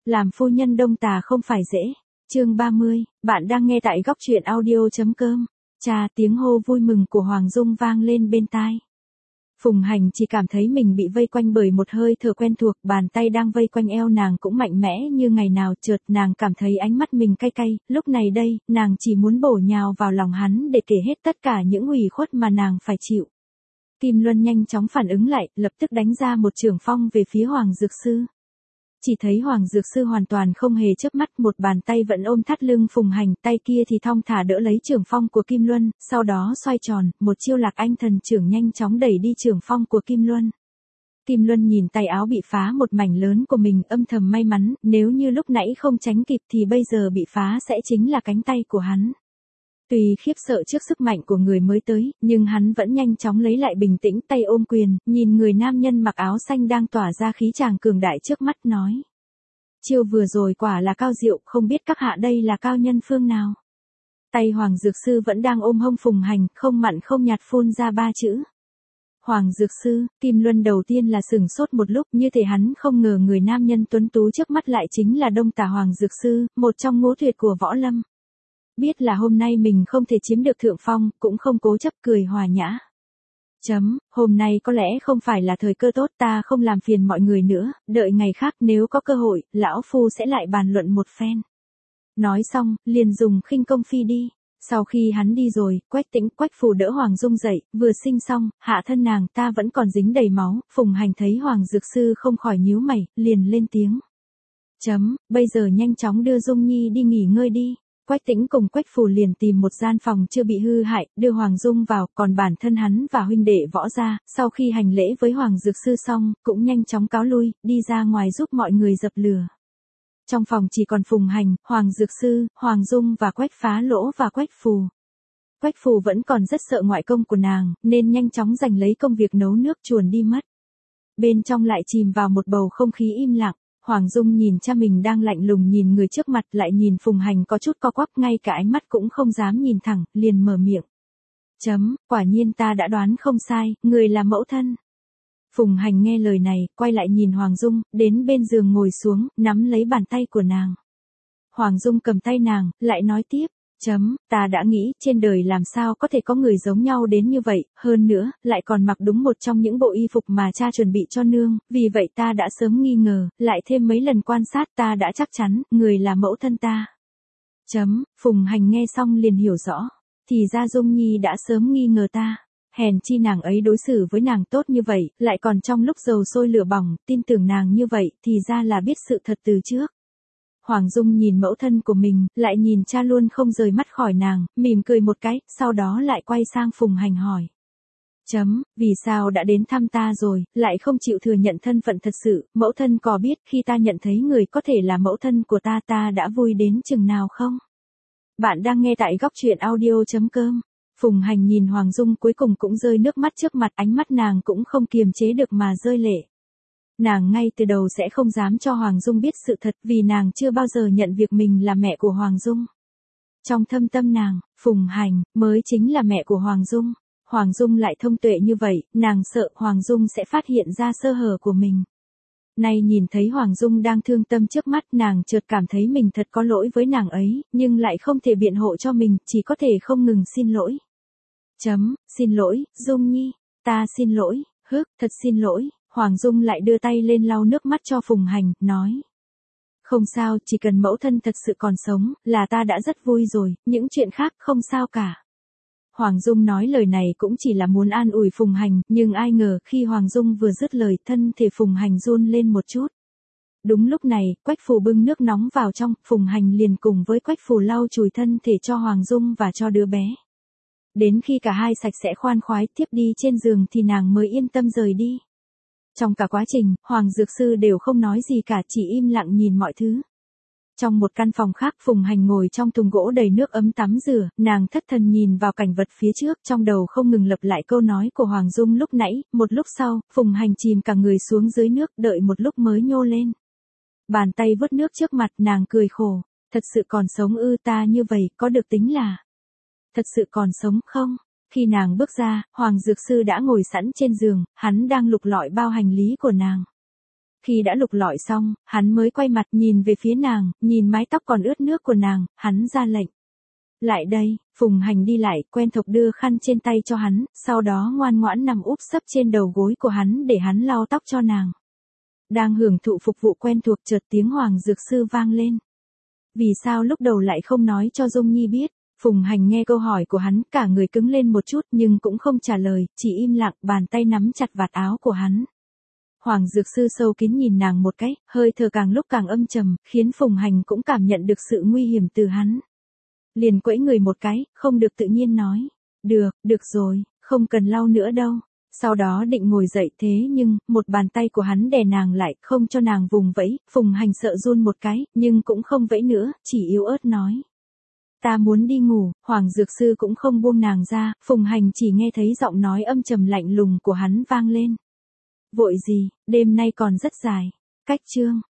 làm phu nhân Đông Tà không phải dễ. Chương 30, bạn đang nghe tại góc truyện audio.com. Chà, tiếng hô vui mừng của Hoàng Dung vang lên bên tai. Phùng Hành chỉ cảm thấy mình bị vây quanh bởi một hơi thở quen thuộc, bàn tay đang vây quanh eo nàng cũng mạnh mẽ như ngày nào, chợt nàng cảm thấy ánh mắt mình cay cay, lúc này đây, nàng chỉ muốn bổ nhào vào lòng hắn để kể hết tất cả những ủy khuất mà nàng phải chịu. Kim Luân nhanh chóng phản ứng lại, lập tức đánh ra một chưởng phong về phía Hoàng Dược Sư. Chỉ thấy Hoàng Dược Sư hoàn toàn không hề chớp mắt, một bàn tay vẫn ôm thắt lưng Phùng Hành, tay kia thì thong thả đỡ lấy chưởng phong của Kim Luân, sau đó xoay tròn, một chiêu Lạc Anh thần chưởng nhanh chóng đẩy đi chưởng phong của Kim Luân. Kim Luân nhìn tay áo bị phá một mảnh lớn của mình, âm thầm may mắn, nếu như lúc nãy không tránh kịp thì bây giờ bị phá sẽ chính là cánh tay của hắn. Tuy khiếp sợ trước sức mạnh của người mới tới, nhưng hắn vẫn nhanh chóng lấy lại bình tĩnh, tay ôm quyền, nhìn người nam nhân mặc áo xanh đang tỏa ra khí chàng cường đại trước mắt nói. Chiêu vừa rồi quả là cao diệu, không biết các hạ đây là cao nhân phương nào. Tay Hoàng Dược Sư vẫn đang ôm hông Phùng Hành, không mặn không nhạt phun ra 3 chữ. Hoàng Dược Sư. Kim Luân đầu tiên là sửng sốt một lúc, như thể hắn không ngờ người nam nhân tuấn tú trước mắt lại chính là Đông Tà Hoàng Dược Sư, một trong ngũ tuyệt của võ lâm. Biết là hôm nay mình không thể chiếm được thượng phong, cũng không cố chấp, cười hòa nhã. Hôm nay có lẽ không phải là thời cơ tốt, ta không làm phiền mọi người nữa, đợi ngày khác nếu có cơ hội, lão phu sẽ lại bàn luận một phen. Nói xong, liền dùng khinh công phi đi. Sau khi hắn đi rồi, Quách Phù đỡ Hoàng Dung dậy, vừa sinh xong, hạ thân nàng ta vẫn còn dính đầy máu, Phùng Hành thấy Hoàng Dược Sư không khỏi nhíu mày, liền lên tiếng. Bây giờ nhanh chóng đưa Dung Nhi đi nghỉ ngơi đi. Quách Tĩnh cùng Quách Phù liền tìm một gian phòng chưa bị hư hại, đưa Hoàng Dung vào, còn bản thân hắn và huynh đệ Võ gia, sau khi hành lễ với Hoàng Dược Sư xong, cũng nhanh chóng cáo lui, đi ra ngoài giúp mọi người dập lửa. Trong phòng chỉ còn Phùng Hành, Hoàng Dược Sư, Hoàng Dung và Quách Phá Lỗ và Quách Phù. Quách Phù vẫn còn rất sợ ngoại công của nàng, nên nhanh chóng giành lấy công việc nấu nước chuồn đi mất. Bên trong lại chìm vào một bầu không khí im lặng. Hoàng Dung nhìn cha mình đang lạnh lùng nhìn người trước mặt, lại nhìn Phùng Hành có chút co quắp, ngay cả ánh mắt cũng không dám nhìn thẳng, liền mở miệng. Quả nhiên ta đã đoán không sai, người là mẫu thân. Phùng Hành nghe lời này, quay lại nhìn Hoàng Dung, đến bên giường ngồi xuống, nắm lấy bàn tay của nàng. Hoàng Dung cầm tay nàng, lại nói tiếp. Ta đã nghĩ trên đời làm sao có thể có người giống nhau đến như vậy, hơn nữa, lại còn mặc đúng một trong những bộ y phục mà cha chuẩn bị cho nương, vì vậy ta đã sớm nghi ngờ, lại thêm mấy lần quan sát ta đã chắc chắn, người là mẫu thân ta. Phùng Hành nghe xong liền hiểu rõ, thì ra Dung Nhi đã sớm nghi ngờ ta, hèn chi nàng ấy đối xử với nàng tốt như vậy, lại còn trong lúc dầu sôi lửa bỏng, tin tưởng nàng như vậy, thì ra là biết sự thật từ trước. Hoàng Dung nhìn mẫu thân của mình, lại nhìn cha luôn không rời mắt khỏi nàng, mỉm cười một cái, sau đó lại quay sang Phùng Hành hỏi. Vì sao đã đến thăm ta rồi, lại không chịu thừa nhận thân phận thật sự, mẫu thân có biết khi ta nhận thấy người có thể là mẫu thân của ta đã vui đến chừng nào không? Bạn đang nghe tại góc truyện audio.com. Phùng Hành nhìn Hoàng Dung cuối cùng cũng rơi nước mắt trước mặt, ánh mắt nàng cũng không kiềm chế được mà rơi lệ. Nàng ngay từ đầu sẽ không dám cho Hoàng Dung biết sự thật, vì nàng chưa bao giờ nhận việc mình là mẹ của Hoàng Dung. Trong thâm tâm nàng, Phùng Hành mới chính là mẹ của Hoàng Dung. Hoàng Dung lại thông tuệ như vậy, nàng sợ Hoàng Dung sẽ phát hiện ra sơ hở của mình. Nay nhìn thấy Hoàng Dung đang thương tâm trước mắt, nàng chợt cảm thấy mình thật có lỗi với nàng ấy, nhưng lại không thể biện hộ cho mình, chỉ có thể không ngừng xin lỗi. Xin lỗi, Dung Nhi, ta xin lỗi, thật xin lỗi. Hoàng Dung lại đưa tay lên lau nước mắt cho Phùng Hành, nói. Không sao, chỉ cần mẫu thân thật sự còn sống, là ta đã rất vui rồi, những chuyện khác không sao cả. Hoàng Dung nói lời này cũng chỉ là muốn an ủi Phùng Hành, nhưng ai ngờ khi Hoàng Dung vừa dứt lời, thân thể Phùng Hành run lên một chút. Đúng lúc này, Quách Phù bưng nước nóng vào trong, Phùng Hành liền cùng với Quách Phù lau chùi thân thể cho Hoàng Dung và cho đứa bé. Đến khi cả hai sạch sẽ khoan khoái tiếp đi trên giường thì nàng mới yên tâm rời đi. Trong cả quá trình, Hoàng Dược Sư đều không nói gì cả, chỉ im lặng nhìn mọi thứ. Trong một căn phòng khác, Phùng Hành ngồi trong thùng gỗ đầy nước ấm tắm rửa, nàng thất thần nhìn vào cảnh vật phía trước, trong đầu không ngừng lặp lại câu nói của Hoàng Dung lúc nãy. Một lúc sau, Phùng Hành chìm cả người xuống dưới nước, đợi một lúc mới nhô lên. Bàn tay vuốt nước trước mặt, nàng cười khổ. Thật sự còn sống ư? Ta như vậy, có được tính là thật sự còn sống không? Khi nàng bước ra, Hoàng Dược Sư đã ngồi sẵn trên giường, hắn đang lục lọi bao hành lý của nàng. Khi đã lục lọi xong, hắn mới quay mặt nhìn về phía nàng, nhìn mái tóc còn ướt nước của nàng, hắn ra lệnh. Lại đây, Phùng Hành đi lại, quen thuộc đưa khăn trên tay cho hắn, sau đó ngoan ngoãn nằm úp sấp trên đầu gối của hắn để hắn lau tóc cho nàng. Đang hưởng thụ phục vụ quen thuộc chợt tiếng Hoàng Dược Sư vang lên. Vì sao lúc đầu lại không nói cho Dung Nhi biết? Phùng Hành nghe câu hỏi của hắn, cả người cứng lên một chút nhưng cũng không trả lời, chỉ im lặng, bàn tay nắm chặt vạt áo của hắn. Hoàng Dược Sư sâu kín nhìn nàng một cái, hơi thở càng lúc càng âm trầm, khiến Phùng Hành cũng cảm nhận được sự nguy hiểm từ hắn. Liền quẫy người một cái, không được tự nhiên nói. Được rồi, không cần lau nữa đâu. Sau đó định ngồi dậy thế nhưng, một bàn tay của hắn đè nàng lại, không cho nàng vùng vẫy, Phùng Hành sợ run một cái, nhưng cũng không vẫy nữa, chỉ yếu ớt nói. Ta muốn đi ngủ, Hoàng Dược Sư cũng không buông nàng ra, Phùng Hành chỉ nghe thấy giọng nói âm trầm lạnh lùng của hắn vang lên. Vội gì, đêm nay còn rất dài. Cách chương